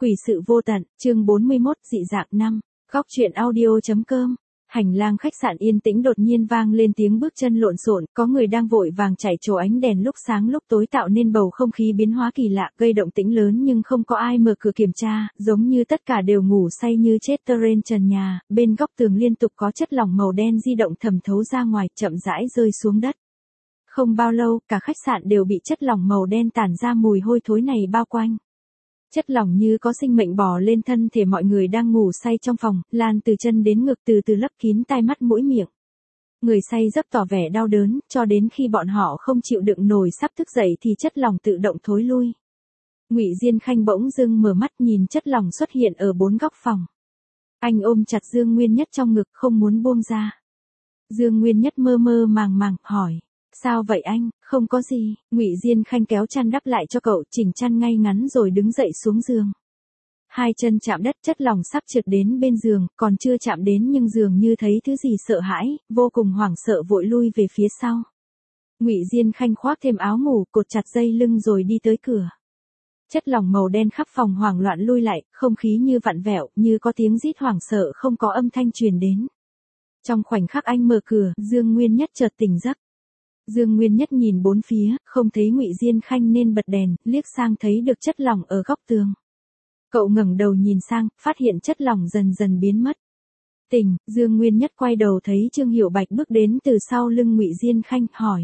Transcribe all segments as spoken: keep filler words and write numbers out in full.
Quỷ sự vô tận, chương bốn mươi mốt, dị dạng năm. Góc truyện audio.com. Hành lang khách sạn yên tĩnh đột nhiên vang lên tiếng bước chân lộn xộn, có người đang vội vàng chạy chỗ ánh đèn lúc sáng lúc tối tạo nên bầu không khí biến hóa kỳ lạ, gây động tĩnh lớn nhưng không có ai mở cửa kiểm tra, giống như tất cả đều ngủ say như chết. Trên trần nhà, bên góc tường liên tục có chất lỏng màu đen di động thẩm thấu ra ngoài, chậm rãi rơi xuống đất. Không bao lâu, cả khách sạn đều bị chất lỏng màu đen tản ra mùi hôi thối này bao quanh. Chất lỏng như có sinh mệnh bò lên thân thể mọi người đang ngủ say trong phòng, lan từ chân đến ngực từ từ lấp kín tai mắt mũi miệng. Người say rất tỏ vẻ đau đớn, cho đến khi bọn họ không chịu đựng nổi sắp thức dậy thì chất lỏng tự động thối lui. Ngụy Diên Khanh bỗng dưng mở mắt nhìn chất lỏng xuất hiện ở bốn góc phòng. Anh ôm chặt Dương Nguyên Nhất trong ngực không muốn buông ra. Dương Nguyên Nhất mơ mơ màng màng, hỏi. Sao vậy anh? Không có gì. Ngụy Diên Khanh kéo chăn đắp lại cho cậu, chỉnh chăn ngay ngắn rồi đứng dậy xuống giường. Hai chân chạm đất, chất lỏng sắp trượt đến bên giường, còn chưa chạm đến nhưng dường như thấy thứ gì sợ hãi, vô cùng hoảng sợ vội lui về phía sau. Ngụy Diên Khanh khoác thêm áo ngủ, cột chặt dây lưng rồi đi tới cửa. Chất lỏng màu đen khắp phòng hoảng loạn lui lại, không khí như vặn vẹo, như có tiếng rít hoảng sợ không có âm thanh truyền đến. Trong khoảnh khắc anh mở cửa, Dương Nguyên Nhất chợt tỉnh giấc. Dương Nguyên Nhất nhìn bốn phía, không thấy Ngụy Diên Khanh nên bật đèn, liếc sang thấy được chất lỏng ở góc tường. Cậu ngẩng đầu nhìn sang, phát hiện chất lỏng dần dần biến mất. Tỉnh, Dương Nguyên Nhất quay đầu thấy Trương Hiểu Bạch bước đến từ sau lưng Ngụy Diên Khanh, hỏi.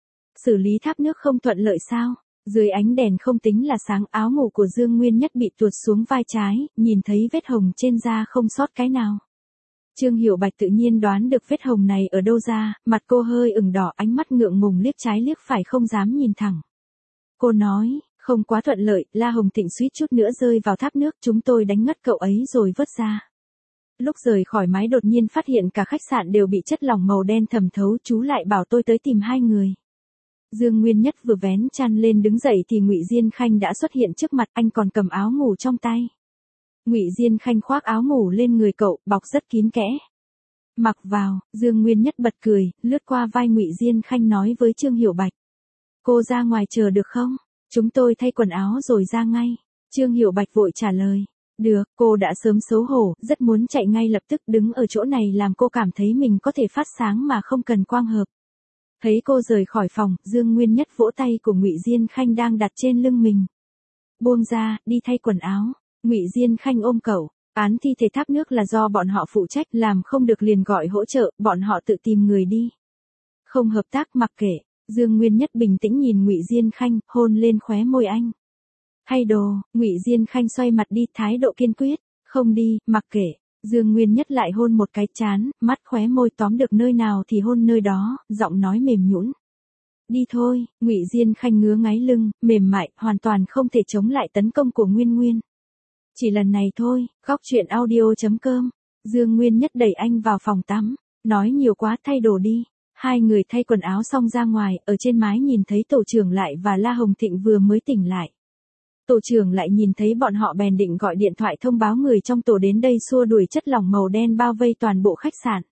Xử lý thác nước không thuận lợi sao? Dưới ánh đèn không tính là sáng, áo ngủ của Dương Nguyên Nhất bị tuột xuống vai trái, nhìn thấy vết hồng trên da không sót cái nào. Trương Hiểu Bạch tự nhiên đoán được vết hồng này ở đâu ra, mặt cô hơi ửng đỏ, ánh mắt ngượng ngùng liếc trái liếc phải không dám nhìn thẳng. Cô nói, không quá thuận lợi, La Hồng Thịnh suýt chút nữa rơi vào thác nước, chúng tôi đánh ngất cậu ấy rồi vớt ra. Lúc rời khỏi máy đột nhiên phát hiện cả khách sạn đều bị chất lỏng màu đen thẩm thấu, chú lại bảo tôi tới tìm hai người. Dương Nguyên Nhất vừa vén chăn lên đứng dậy thì Ngụy Diên Khanh đã xuất hiện trước mặt, anh còn cầm áo ngủ trong tay. Ngụy Diên Khanh khoác áo ngủ lên người cậu, bọc rất kín kẽ. Mặc vào, Dương Nguyên Nhất bật cười, lướt qua vai Ngụy Diên Khanh nói với Trương Hiểu Bạch. Cô ra ngoài chờ được không? Chúng tôi thay quần áo rồi ra ngay. Trương Hiểu Bạch vội trả lời. Được, cô đã sớm xấu hổ, rất muốn chạy ngay lập tức, đứng ở chỗ này làm cô cảm thấy mình có thể phát sáng mà không cần quang hợp. Thấy cô rời khỏi phòng, Dương Nguyên Nhất vỗ tay của Ngụy Diên Khanh đang đặt trên lưng mình. Buông ra, đi thay quần áo. Ngụy Diên Khanh ôm cậu, án thi thể thác nước là do bọn họ phụ trách, làm không được liền gọi hỗ trợ, bọn họ tự tìm người đi. Không hợp tác mặc kệ. Dương Nguyên Nhất bình tĩnh nhìn Ngụy Diên Khanh, hôn lên khóe môi anh. Thay đồ, Ngụy Diên Khanh xoay mặt đi, thái độ kiên quyết. Không đi, mặc kệ. Dương Nguyên Nhất lại hôn một cái chán, mắt khóe môi tóm được nơi nào thì hôn nơi đó, giọng nói mềm nhũn. Đi thôi. Ngụy Diên Khanh ngứa ngáy lưng, mềm mại, hoàn toàn không thể chống lại tấn công của Nguyên Nguyên. Chỉ lần này thôi. Góc truyện audio.com. Dương Nguyên Nhất đẩy anh vào phòng tắm, nói nhiều quá, thay đồ đi. Hai người thay quần áo xong ra ngoài, ở trên mái nhìn thấy tổ trưởng lại và La Hồng Thịnh vừa mới tỉnh lại. Tổ trưởng lại nhìn thấy bọn họ bèn định gọi điện thoại thông báo người trong tổ đến đây xua đuổi chất lỏng màu đen bao vây toàn bộ khách sạn.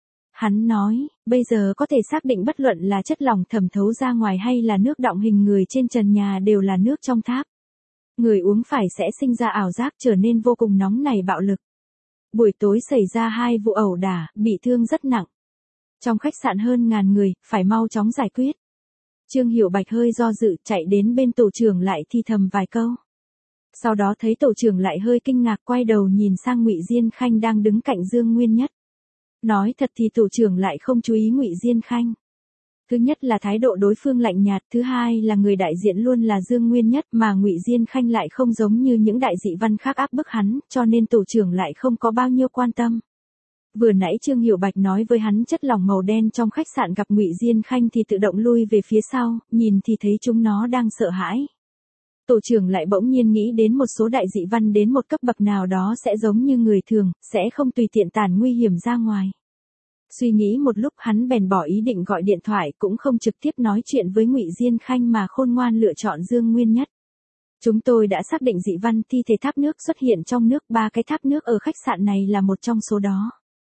Hắn nói, bây giờ có thể xác định bất luận là chất lỏng thẩm thấu ra ngoài hay là nước đọng hình người trên trần nhà đều là nước trong tháp. Người uống phải sẽ sinh ra ảo giác, trở nên vô cùng nóng nảy bạo lực. Buổi tối xảy ra hai vụ ẩu đả, bị thương rất nặng. Trong khách sạn hơn ngàn người, phải mau chóng giải quyết. Trương Hiểu Bạch hơi do dự, chạy đến bên tổ trưởng lại thì thầm vài câu. Sau đó thấy tổ trưởng lại hơi kinh ngạc, quay đầu nhìn sang Ngụy Diên Khanh đang đứng cạnh Dương Nguyên Nhất. Nói thật thì tổ trưởng lại không chú ý Ngụy Diên Khanh. Thứ nhất là thái độ đối phương lạnh nhạt, thứ hai là người đại diện luôn là Dương Nguyên Nhất, mà Ngụy Diên Khanh lại không giống như những đại dị văn khác áp bức hắn, cho nên tổ trưởng lại không có bao nhiêu quan tâm. Vừa nãy Trương Hiểu Bạch nói với hắn chất lỏng màu đen trong khách sạn gặp Ngụy Diên Khanh thì tự động lui về phía sau, nhìn thì thấy chúng nó đang sợ hãi. Tổ trưởng lại bỗng nhiên nghĩ đến một số đại dị văn đến một cấp bậc nào đó sẽ giống như người thường, sẽ không tùy tiện tản nguy hiểm ra ngoài. Suy nghĩ một lúc hắn bèn bỏ ý định gọi điện thoại, cũng không trực tiếp nói chuyện với Ngụy Diên Khanh mà khôn ngoan lựa chọn Dương Nguyên Nhất. Chúng tôi đã xác định dị văn thi thể tháp nước xuất hiện trong nước, ba cái tháp nước ở khách sạn này là một trong số đó.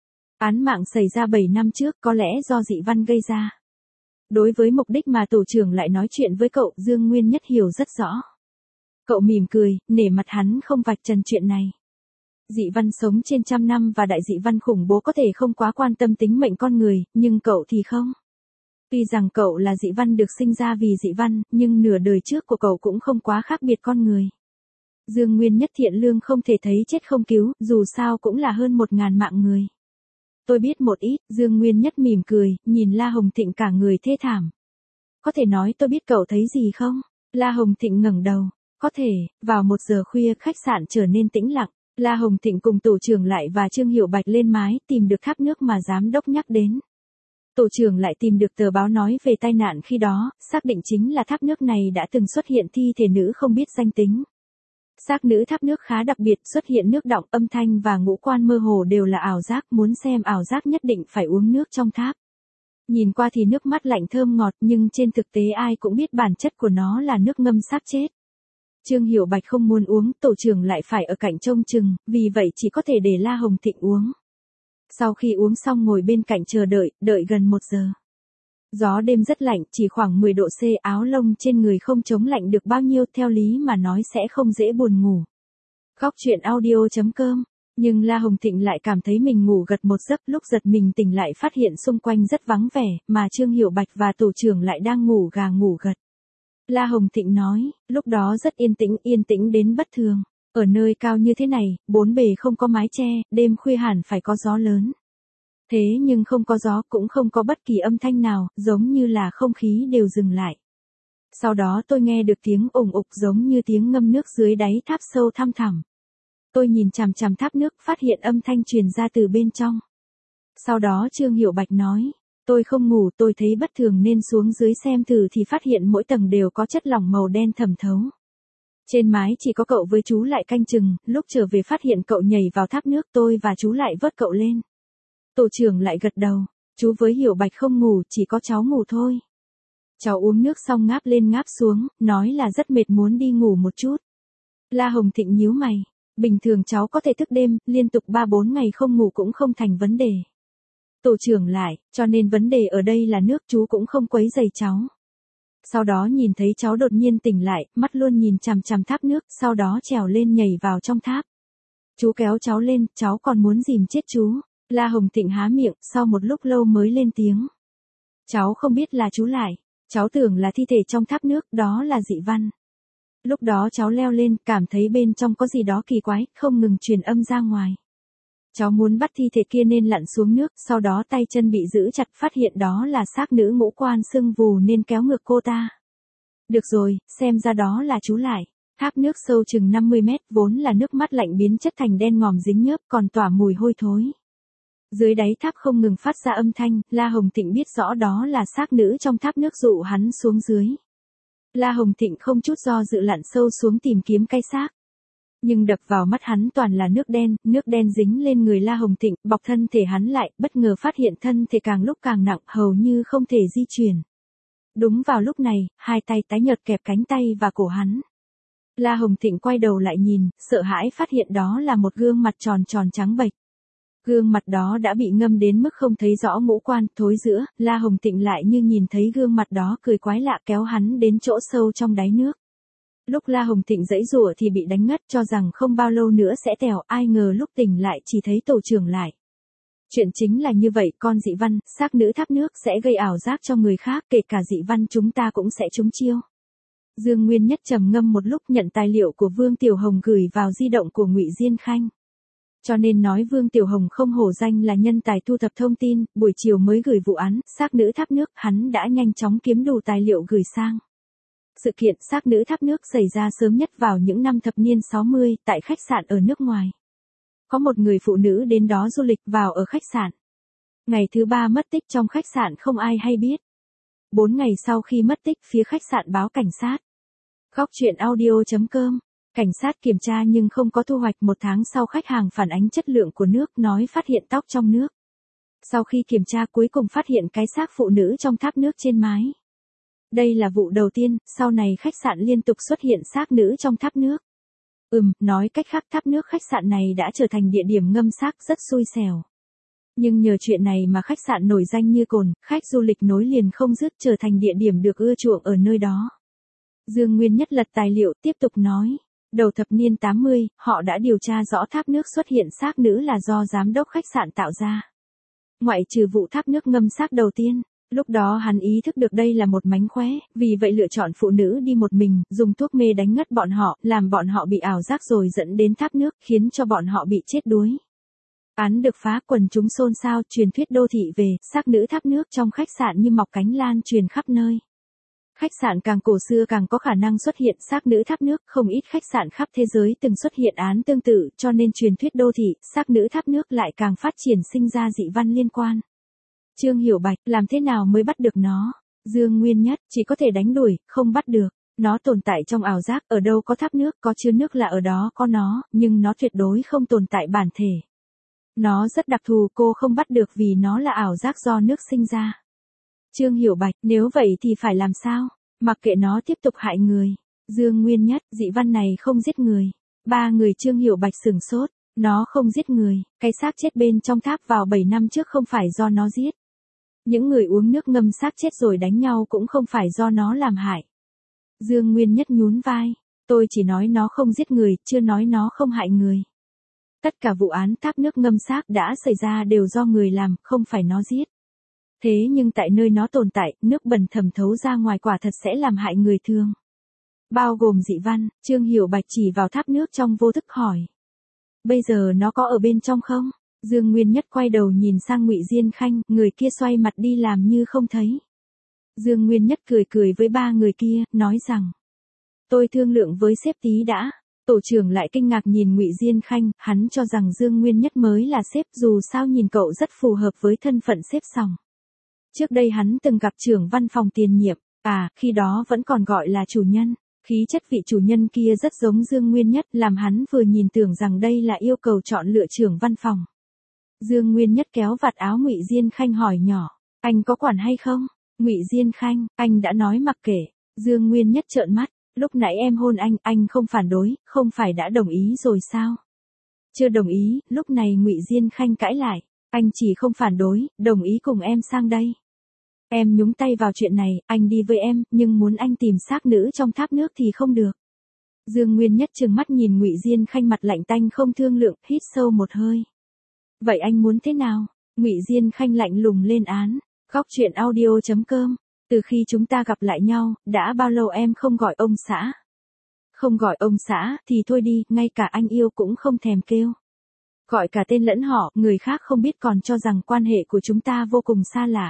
Án mạng xảy ra bảy năm trước, có lẽ do dị văn gây ra. Đối với mục đích mà tổ trưởng lại nói chuyện với cậu, Dương Nguyên Nhất hiểu rất rõ. Cậu mỉm cười, nể mặt hắn không vạch trần chuyện này. Dị Văn sống trên trăm năm và đại dị văn khủng bố có thể không quá quan tâm tính mệnh con người, nhưng cậu thì không. Tuy rằng cậu là dị văn được sinh ra vì dị văn, nhưng nửa đời trước của cậu cũng không quá khác biệt con người. Dương Nguyên Nhất thiện lương không thể thấy chết không cứu, dù sao cũng là hơn một ngàn mạng người. Tôi biết một ít, Dương Nguyên Nhất mỉm cười, nhìn La Hồng Thịnh cả người thê thảm. Có thể nói tôi biết cậu thấy gì không? La Hồng Thịnh ngẩng đầu. Có thể, vào một giờ khuya khách sạn trở nên tĩnh lặng. La Hồng Thịnh cùng tổ trưởng lại và Trương Hiểu Bạch lên mái tìm được tháp nước mà giám đốc nhắc đến. Tổ trưởng lại tìm được tờ báo nói về tai nạn khi đó, xác định chính là tháp nước này đã từng xuất hiện thi thể nữ không biết danh tính. Xác nữ tháp nước khá đặc biệt, xuất hiện nước đọng, âm thanh và ngũ quan mơ hồ đều là ảo giác, muốn xem ảo giác nhất định phải uống nước trong tháp. Nhìn qua thì nước mắt lạnh thơm ngọt nhưng trên thực tế ai cũng biết bản chất của nó là nước ngâm xác chết. Trương Hiểu Bạch không muốn uống, tổ trưởng lại phải ở cạnh trông chừng, vì vậy chỉ có thể để La Hồng Thịnh uống. Sau khi uống xong ngồi bên cạnh chờ đợi, đợi gần một giờ. Gió đêm rất lạnh, chỉ khoảng mười độ C, áo lông trên người không chống lạnh được bao nhiêu, theo lý mà nói sẽ không dễ buồn ngủ. Góc truyện audio chấm com. Nhưng La Hồng Thịnh lại cảm thấy mình ngủ gật một giấc, lúc giật mình tỉnh lại phát hiện xung quanh rất vắng vẻ, mà Trương Hiểu Bạch và tổ trưởng lại đang ngủ gà ngủ gật. La Hồng Thịnh nói, lúc đó rất yên tĩnh, yên tĩnh đến bất thường. Ở nơi cao như thế này, bốn bề không có mái che, đêm khuya hẳn phải có gió lớn. Thế nhưng không có gió, cũng không có bất kỳ âm thanh nào, giống như là không khí đều dừng lại. Sau đó tôi nghe được tiếng ủng ục giống như tiếng ngâm nước dưới đáy tháp sâu thăm thẳm. Tôi nhìn chằm chằm tháp nước, phát hiện âm thanh truyền ra từ bên trong. Sau đó Trương Hiểu Bạch nói, tôi không ngủ, tôi thấy bất thường nên xuống dưới xem thử thì phát hiện mỗi tầng đều có chất lỏng màu đen thẩm thấu. Trên mái chỉ có cậu với chú lại canh chừng, lúc trở về phát hiện cậu nhảy vào tháp nước, tôi và chú lại vớt cậu lên. Tổ trưởng lại gật đầu, chú với Hiểu Bạch không ngủ, chỉ có cháu ngủ thôi. Cháu uống nước xong ngáp lên ngáp xuống, nói là rất mệt muốn đi ngủ một chút. La Hồng Thịnh nhíu mày, bình thường cháu có thể thức đêm, liên tục ba bốn ngày không ngủ cũng không thành vấn đề. Tổ trưởng lại, cho nên vấn đề ở đây là nước, chú cũng không quấy rầy cháu. Sau đó nhìn thấy cháu đột nhiên tỉnh lại, mắt luôn nhìn chằm chằm tháp nước, sau đó trèo lên nhảy vào trong tháp. Chú kéo cháu lên, cháu còn muốn dìm chết chú. La Hồng Thịnh há miệng, sau một lúc lâu mới lên tiếng. Cháu không biết là chú lại, cháu tưởng là thi thể trong tháp nước, đó là dị văn. Lúc đó cháu leo lên, cảm thấy bên trong có gì đó kỳ quái, không ngừng truyền âm ra ngoài. Cháu muốn bắt thi thể kia nên lặn xuống nước, sau đó tay chân bị giữ chặt, phát hiện đó là xác nữ ngũ quan sưng vù nên kéo ngược cô ta. Được rồi, xem ra đó là chú lại. Tháp nước sâu chừng năm mươi mét, vốn là nước mắt lạnh biến chất thành đen ngòm dính nhớp, còn tỏa mùi hôi thối. Dưới đáy tháp không ngừng phát ra âm thanh, La Hồng Thịnh biết rõ đó là xác nữ trong tháp nước dụ hắn xuống dưới. La Hồng Thịnh không chút do dự lặn sâu xuống tìm kiếm cái xác. Nhưng đập vào mắt hắn toàn là nước đen, nước đen dính lên người La Hồng Thịnh, bọc thân thể hắn lại, bất ngờ phát hiện thân thể càng lúc càng nặng, hầu như không thể di chuyển. Đúng vào lúc này, hai tay tái nhợt kẹp cánh tay và cổ hắn. La Hồng Thịnh quay đầu lại nhìn, sợ hãi phát hiện đó là một gương mặt tròn tròn trắng bệch. Gương mặt đó đã bị ngâm đến mức không thấy rõ ngũ quan, thối giữa, La Hồng Thịnh lại như nhìn thấy gương mặt đó cười quái lạ kéo hắn đến chỗ sâu trong đáy nước. Lúc La Hồng Thịnh giãy giụa thì bị đánh ngất, cho rằng không bao lâu nữa sẽ tèo, ai ngờ lúc tỉnh lại chỉ thấy tổ trưởng lại. Chuyện chính là như vậy, con dị văn, xác nữ tháp nước sẽ gây ảo giác cho người khác, kể cả dị văn chúng ta cũng sẽ trúng chiêu. Dương Nguyên Nhất trầm ngâm một lúc, nhận tài liệu của Vương Tiểu Hồng gửi vào di động của Ngụy Diên Khanh. Cho nên nói Vương Tiểu Hồng không hổ danh là nhân tài thu thập thông tin, buổi chiều mới gửi vụ án, xác nữ tháp nước, hắn đã nhanh chóng kiếm đủ tài liệu gửi sang. Sự kiện xác nữ tháp nước xảy ra sớm nhất vào những năm thập niên sáu mươi, tại khách sạn ở nước ngoài. Có một người phụ nữ đến đó du lịch vào ở khách sạn. Ngày thứ ba mất tích trong khách sạn không ai hay biết. Bốn ngày sau khi mất tích, phía khách sạn báo cảnh sát. Góc truyện audio chấm com. Cảnh sát kiểm tra nhưng không có thu hoạch. Một tháng sau khách hàng phản ánh chất lượng của nước, nói phát hiện tóc trong nước. Sau khi kiểm tra cuối cùng phát hiện cái xác phụ nữ trong tháp nước trên mái. Đây là vụ đầu tiên, sau này khách sạn liên tục xuất hiện xác nữ trong tháp nước. Ừm, nói cách khác tháp nước khách sạn này đã trở thành địa điểm ngâm xác rất xui xẻo. Nhưng nhờ chuyện này mà khách sạn nổi danh như cồn, khách du lịch nối liền không dứt, trở thành địa điểm được ưa chuộng ở nơi đó. Dương Nguyên Nhất lật tài liệu tiếp tục nói. Đầu thập niên tám mươi, họ đã điều tra rõ tháp nước xuất hiện xác nữ là do giám đốc khách sạn tạo ra. Ngoại trừ vụ tháp nước ngâm xác đầu tiên, lúc đó hắn ý thức được đây là một mánh khóe, vì vậy lựa chọn phụ nữ đi một mình, dùng thuốc mê đánh ngất bọn họ, làm bọn họ bị ảo giác rồi dẫn đến tháp nước, khiến cho bọn họ bị chết đuối. Án được phá, quần chúng xôn xao, truyền thuyết đô thị về xác nữ tháp nước trong khách sạn như mọc cánh lan truyền khắp nơi. Khách sạn càng cổ xưa càng có khả năng xuất hiện xác nữ tháp nước, không ít khách sạn khắp thế giới từng xuất hiện án tương tự, cho nên truyền thuyết đô thị, xác nữ tháp nước lại càng phát triển sinh ra dị văn liên quan. Trương Hiểu Bạch, làm thế nào mới bắt được nó? Dương Nguyên Nhất, chỉ có thể đánh đuổi, không bắt được. Nó tồn tại trong ảo giác, ở đâu có tháp nước, có chứa nước là ở đó có nó, nhưng nó tuyệt đối không tồn tại bản thể. Nó rất đặc thù, cô không bắt được vì nó là ảo giác do nước sinh ra. Trương Hiểu Bạch, nếu vậy thì phải làm sao? Mặc kệ nó tiếp tục hại người. Dương Nguyên Nhất, dị văn này không giết người. Ba người Trương Hiểu Bạch sửng sốt. Nó không giết người, cái xác chết bên trong tháp vào bảy năm trước không phải do nó giết. Những người uống nước ngâm xác chết rồi đánh nhau cũng không phải do nó làm hại. Dương Nguyên Nhất nhún vai. Tôi chỉ nói nó không giết người, chưa nói nó không hại người. Tất cả vụ án tháp nước ngâm xác đã xảy ra đều do người làm, không phải nó giết. Thế nhưng tại nơi nó tồn tại, nước bẩn thẩm thấu ra ngoài quả thật sẽ làm hại người thường. Bao gồm dị văn, Trương Hiểu Bạch chỉ vào tháp nước trong vô thức hỏi. Bây giờ nó có ở bên trong không? Dương Nguyên Nhất quay đầu nhìn sang Ngụy Diên Khanh, người kia xoay mặt đi làm như không thấy. Dương Nguyên Nhất cười cười với ba người kia, nói rằng. Tôi thương lượng với sếp tí đã. Tổ trưởng lại kinh ngạc nhìn Ngụy Diên Khanh, hắn cho rằng Dương Nguyên Nhất mới là sếp, dù sao nhìn cậu rất phù hợp với thân phận sếp sòng. Trước đây hắn từng gặp trưởng văn phòng tiền nhiệm, à, khi đó vẫn còn gọi là chủ nhân. Khí chất vị chủ nhân kia rất giống Dương Nguyên Nhất, làm hắn vừa nhìn tưởng rằng đây là yêu cầu chọn lựa trưởng văn phòng. Dương Nguyên Nhất kéo vạt áo Ngụy Diên Khanh hỏi nhỏ, anh có quản hay không? Ngụy Diên Khanh, anh đã nói mặc kệ. Dương Nguyên Nhất trợn mắt, lúc nãy em hôn anh, anh không phản đối, không phải đã đồng ý rồi sao? Chưa đồng ý, lúc này Ngụy Diên Khanh cãi lại, anh chỉ không phản đối, đồng ý cùng em sang đây. Em nhúng tay vào chuyện này, anh đi với em, nhưng muốn anh tìm xác nữ trong tháp nước thì không được. Dương Nguyên Nhất trừng mắt nhìn Ngụy Diên Khanh mặt lạnh tanh không thương lượng, hít sâu một hơi. Vậy anh muốn thế nào? Ngụy Diên Khanh lạnh lùng lên án. Góc truyện audio chấm com. Từ khi chúng ta gặp lại nhau, đã bao lâu em không gọi ông xã? Không gọi ông xã, thì thôi đi, ngay cả anh yêu cũng không thèm kêu. Gọi cả tên lẫn họ, người khác không biết còn cho rằng quan hệ của chúng ta vô cùng xa lạ.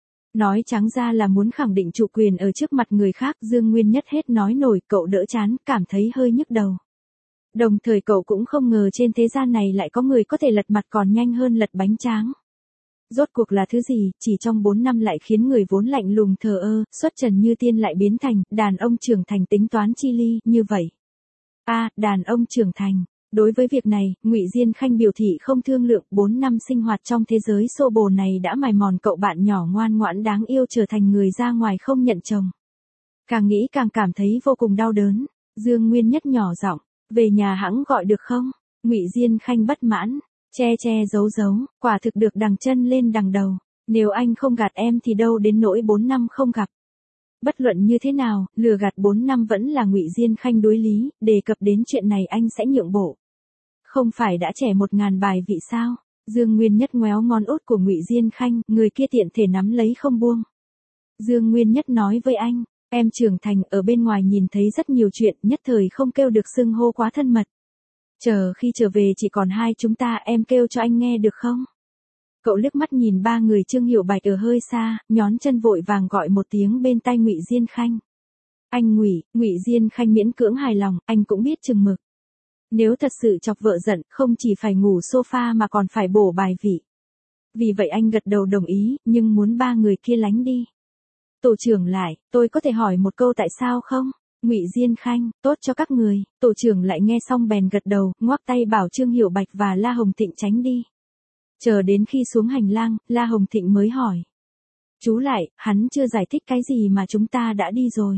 Nói trắng ra là muốn khẳng định chủ quyền ở trước mặt người khác. Dương Nguyên Nhất hết nói nổi, cậu đỡ chán, cảm thấy hơi nhức đầu. Đồng thời cậu cũng không ngờ trên thế gian này lại có người có thể lật mặt còn nhanh hơn lật bánh tráng. Rốt cuộc là thứ gì, chỉ trong bốn năm lại khiến người vốn lạnh lùng thờ ơ, xuất trần như tiên lại biến thành, đàn ông trưởng thành tính toán chi ly, như vậy. A, à, đàn ông trưởng thành. Đối với việc này, Ngụy Diên Khanh biểu thị không thương lượng, bốn năm sinh hoạt trong thế giới xô bồ này đã mài mòn cậu bạn nhỏ ngoan ngoãn đáng yêu trở thành người ra ngoài không nhận chồng. Càng nghĩ càng cảm thấy vô cùng đau đớn. Dương Nguyên Nhất nhỏ giọng, về nhà hẵng gọi được không? Ngụy Diên Khanh bất mãn, che che giấu giấu, quả thực được đằng chân lên đằng đầu. Nếu anh không gạt em thì đâu đến nỗi bốn năm không gặp. Bất luận như thế nào, lừa gạt bốn năm vẫn là Ngụy Diên Khanh đối lý, đề cập đến chuyện này anh sẽ nhượng bộ. Không phải đã trẻ một ngàn bài vị sao? Dương Nguyên Nhất ngoéo ngón út của Ngụy Diên Khanh, người kia tiện thể nắm lấy không buông. Dương Nguyên Nhất nói với anh, em trưởng thành ở bên ngoài nhìn thấy rất nhiều chuyện, nhất thời không kêu được xưng hô quá thân mật. Chờ khi trở về chỉ còn hai chúng ta, em kêu cho anh nghe được không? Cậu liếc mắt nhìn ba người Trương Hiểu Bạch ở hơi xa, nhón chân vội vàng gọi một tiếng bên tai Ngụy Diên Khanh. Anh Ngụy, Ngụy Diên Khanh miễn cưỡng hài lòng, anh cũng biết chừng mực. Nếu thật sự chọc vợ giận, không chỉ phải ngủ sofa mà còn phải bổ bài vị. Vì vậy anh gật đầu đồng ý, nhưng muốn ba người kia lánh đi. Tổ trưởng lại, tôi có thể hỏi một câu tại sao không? Ngụy Diên Khanh, tốt cho các người. Tổ trưởng lại nghe xong bèn gật đầu, ngoắc tay bảo Trương Hiểu Bạch và La Hồng Thịnh tránh đi. Chờ đến khi xuống hành lang, La Hồng Thịnh mới hỏi. Chú lại, hắn chưa giải thích cái gì mà chúng ta đã đi rồi.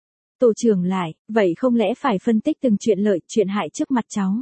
Tổ trưởng lại, vậy không lẽ phải phân tích từng chuyện lợi, chuyện hại trước mặt cháu.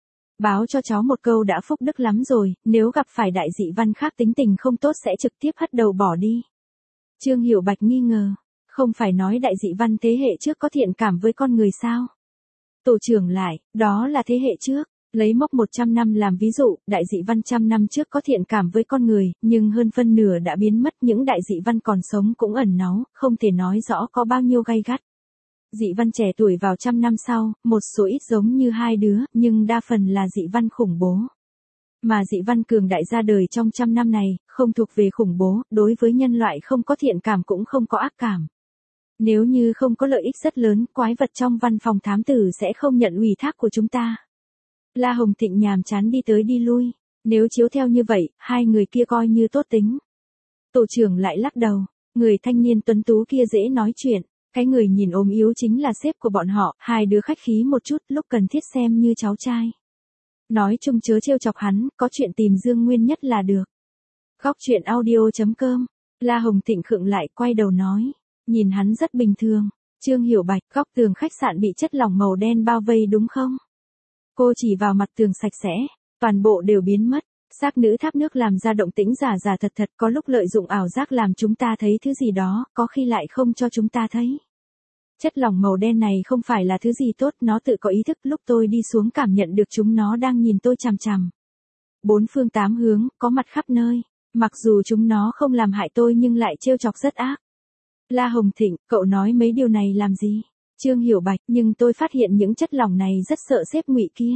Báo cho cháu một câu đã phúc đức lắm rồi, nếu gặp phải đại dị văn khác tính tình không tốt sẽ trực tiếp hất đầu bỏ đi. Trương Hiểu Bạch nghi ngờ, không phải nói đại dị văn thế hệ trước có thiện cảm với con người sao? Tổ trưởng lại, đó là thế hệ trước. Lấy mốc một trăm năm làm ví dụ, đại dị văn trăm năm trước có thiện cảm với con người, nhưng hơn phân nửa đã biến mất, những đại dị văn còn sống cũng ẩn náu, không thể nói rõ có bao nhiêu gay gắt. Dị văn trẻ tuổi vào trăm năm sau, một số ít giống như hai đứa, nhưng đa phần là dị văn khủng bố. Mà dị văn cường đại ra đời trong trăm năm này, không thuộc về khủng bố, đối với nhân loại không có thiện cảm cũng không có ác cảm. Nếu như không có lợi ích rất lớn, quái vật trong văn phòng thám tử sẽ không nhận ủy thác của chúng ta. La Hồng Thịnh nhàm chán đi tới đi lui. Nếu chiếu theo như vậy, hai người kia coi như tốt tính. Tổ trưởng lại lắc đầu. Người thanh niên tuấn tú kia dễ nói chuyện. Cái người nhìn ốm yếu chính là sếp của bọn họ. Hai đứa khách khí một chút, lúc cần thiết xem như cháu trai. Nói chung chớ trêu chọc hắn, có chuyện tìm Dương Nguyên Nhất là được. Góc chuyện audio chấm com. La Hồng Thịnh khựng lại, quay đầu nói. Nhìn hắn rất bình thường. Trương Hiểu Bạch, góc tường khách sạn bị chất lỏng màu đen bao vây đúng không? Cô chỉ vào mặt tường sạch sẽ, toàn bộ đều biến mất. Xác nữ tháp nước làm ra động tĩnh giả giả thật thật, có lúc lợi dụng ảo giác làm chúng ta thấy thứ gì đó, có khi lại không cho chúng ta thấy. Chất lỏng màu đen này không phải là thứ gì tốt, nó tự có ý thức, lúc tôi đi xuống cảm nhận được chúng nó đang nhìn tôi chằm chằm. Bốn phương tám hướng, có mặt khắp nơi. Mặc dù chúng nó không làm hại tôi nhưng lại trêu chọc rất ác. La Hồng Thịnh, cậu nói mấy điều này làm gì? Trương Hiểu Bạch, nhưng tôi phát hiện những chất lỏng này rất sợ sếp Ngụy kia.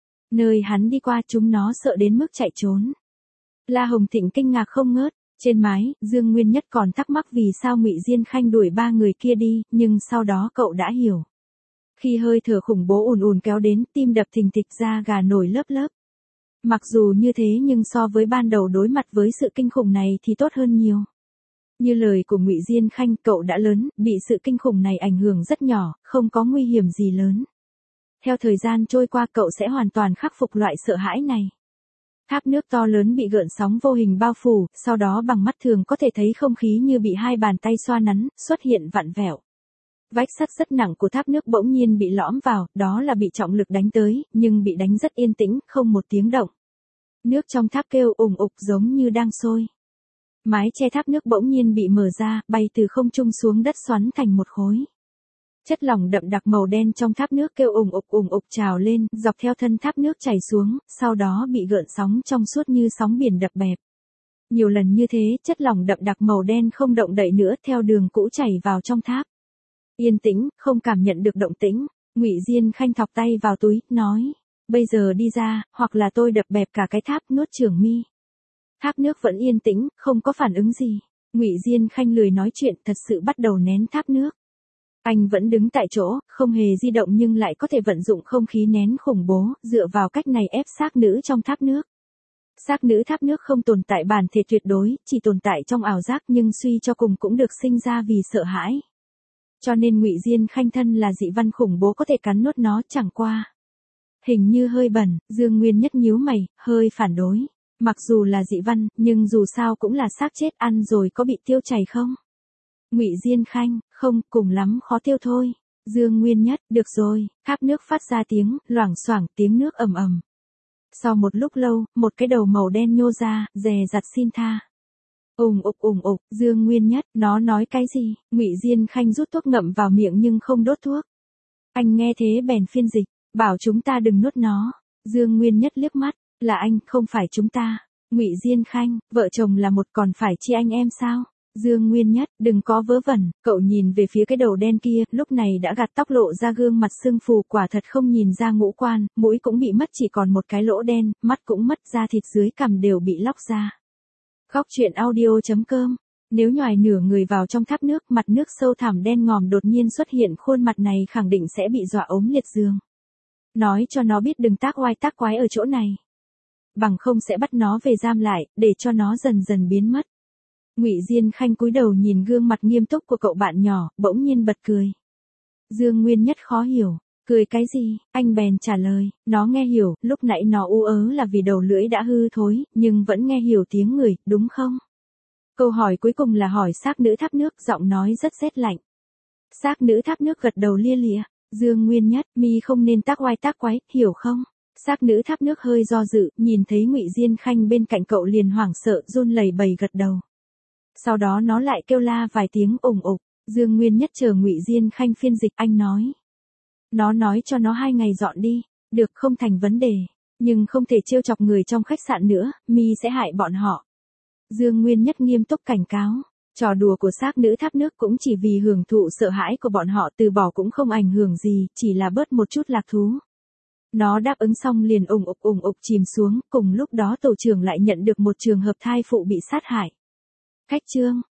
Nơi hắn đi qua chúng nó sợ đến mức chạy trốn. La Hồng Thịnh kinh ngạc không ngớt. Trên mái, Dương Nguyên Nhất còn thắc mắc vì sao Ngụy Diên Khanh đuổi ba người kia đi, nhưng sau đó cậu đã hiểu. Khi hơi thở khủng bố ùn ùn kéo đến, tim đập thình thịch, da gà nổi lớp lớp. Mặc dù như thế nhưng so với ban đầu đối mặt với sự kinh khủng này thì tốt hơn nhiều. Như lời của Ngụy Diên Khanh, cậu đã lớn, bị sự kinh khủng này ảnh hưởng rất nhỏ, không có nguy hiểm gì lớn. Theo thời gian trôi qua cậu sẽ hoàn toàn khắc phục loại sợ hãi này. Thác nước to lớn bị gợn sóng vô hình bao phủ, sau đó bằng mắt thường có thể thấy không khí như bị hai bàn tay xoa nắn, xuất hiện vặn vẹo. Vách sắt rất nặng của tháp nước bỗng nhiên bị lõm vào, đó là bị trọng lực đánh tới, nhưng bị đánh rất yên tĩnh, không một tiếng động. Nước trong tháp kêu ủng ục giống như đang sôi. Mái che tháp nước bỗng nhiên bị mở ra, bay từ không trung xuống đất xoắn thành một khối. Chất lỏng đậm đặc màu đen trong tháp nước kêu ùng ục ùng ục trào lên, dọc theo thân tháp nước chảy xuống, sau đó bị gợn sóng trong suốt như sóng biển đập bẹp. Nhiều lần như thế, chất lỏng đậm đặc màu đen không động đậy nữa, theo đường cũ chảy vào trong tháp. Yên tĩnh, không cảm nhận được động tĩnh. Ngụy Diên Khanh thọc tay vào túi, nói: "Bây giờ đi ra, hoặc là tôi đập bẹp cả cái tháp." Nuốt Trưởng Mi. Tháp nước vẫn yên tĩnh, không có phản ứng gì. Ngụy Diên Khanh lười nói chuyện, thật sự bắt đầu nén tháp nước. Anh vẫn đứng tại chỗ, không hề di động nhưng lại có thể vận dụng không khí nén khủng bố, dựa vào cách này ép xác nữ trong tháp nước. Xác nữ tháp nước không tồn tại bản thể tuyệt đối, chỉ tồn tại trong ảo giác, nhưng suy cho cùng cũng được sinh ra vì sợ hãi. Cho nên Ngụy Diên Khanh thân là dị văn khủng bố có thể cắn nuốt nó, chẳng qua. Hình như hơi bẩn, Dương Nguyên Nhất nhíu mày, hơi phản đối. Mặc dù là dị văn, nhưng dù sao cũng là xác chết, ăn rồi có bị tiêu chảy không? Ngụy Diên Khanh, không, cùng lắm khó tiêu thôi. Dương Nguyên Nhất, được rồi. Tháp nước phát ra tiếng, loảng xoảng, tiếng nước ầm ầm. Sau một lúc lâu, một cái đầu màu đen nhô ra, dè dặt xin tha. Ùng ục ùng ục, Dương Nguyên Nhất, nó nói cái gì? Ngụy Diên Khanh rút thuốc ngậm vào miệng nhưng không đốt thuốc. Anh nghe thế bèn phiên dịch, bảo chúng ta đừng nuốt nó. Dương Nguyên Nhất liếc mắt, là anh, không phải chúng ta. Ngụy Diên Khanh, vợ chồng là một còn phải chia anh em sao? Dương Nguyên Nhất, đừng có vớ vẩn, cậu nhìn về phía cái đầu đen kia, lúc này đã gạt tóc lộ ra gương mặt sưng phù, quả thật không nhìn ra ngũ quan, mũi cũng bị mất chỉ còn một cái lỗ đen, mắt cũng mất, da thịt dưới cằm đều bị lóc ra. Góc chuyện audio chấm com. Nếu nhoài nửa người vào trong tháp nước, mặt nước sâu thẳm đen ngòm đột nhiên xuất hiện, khuôn mặt này khẳng định sẽ bị dọa ốm liệt giường. Nói cho nó biết đừng tác oai tác quái ở chỗ này. Bằng không sẽ bắt nó về giam lại, để cho nó dần dần biến mất. Ngụy Diên Khanh cúi đầu nhìn gương mặt nghiêm túc của cậu bạn nhỏ, bỗng nhiên bật cười. Dương Nguyên Nhất khó hiểu, cười cái gì? Anh bèn trả lời, nó nghe hiểu, lúc nãy nó u ớ là vì đầu lưỡi đã hư thối, nhưng vẫn nghe hiểu tiếng người, đúng không? Câu hỏi cuối cùng là hỏi xác nữ tháp nước, giọng nói rất rét lạnh. Xác nữ tháp nước gật đầu lia lịa. Dương Nguyên Nhất, mi không nên tác oai tác quái, hiểu không? Xác nữ tháp nước hơi do dự, nhìn thấy Ngụy Diên Khanh bên cạnh cậu liền hoảng sợ, run lẩy bẩy gật đầu. Sau đó nó lại kêu la vài tiếng ủng ục. Dương Nguyên Nhất chờ Ngụy Diên Khanh phiên dịch, anh nói. Nó nói cho nó hai ngày dọn đi, được không thành vấn đề, nhưng không thể trêu chọc người trong khách sạn nữa, mi sẽ hại bọn họ. Dương Nguyên Nhất nghiêm túc cảnh cáo, trò đùa của xác nữ thác nước cũng chỉ vì hưởng thụ sợ hãi của bọn họ, từ bỏ cũng không ảnh hưởng gì, chỉ là bớt một chút lạc thú. Nó đáp ứng xong liền ùng ục ùng ục chìm xuống, cùng lúc đó tổ trưởng lại nhận được một trường hợp thai phụ bị sát hại. Khách trương,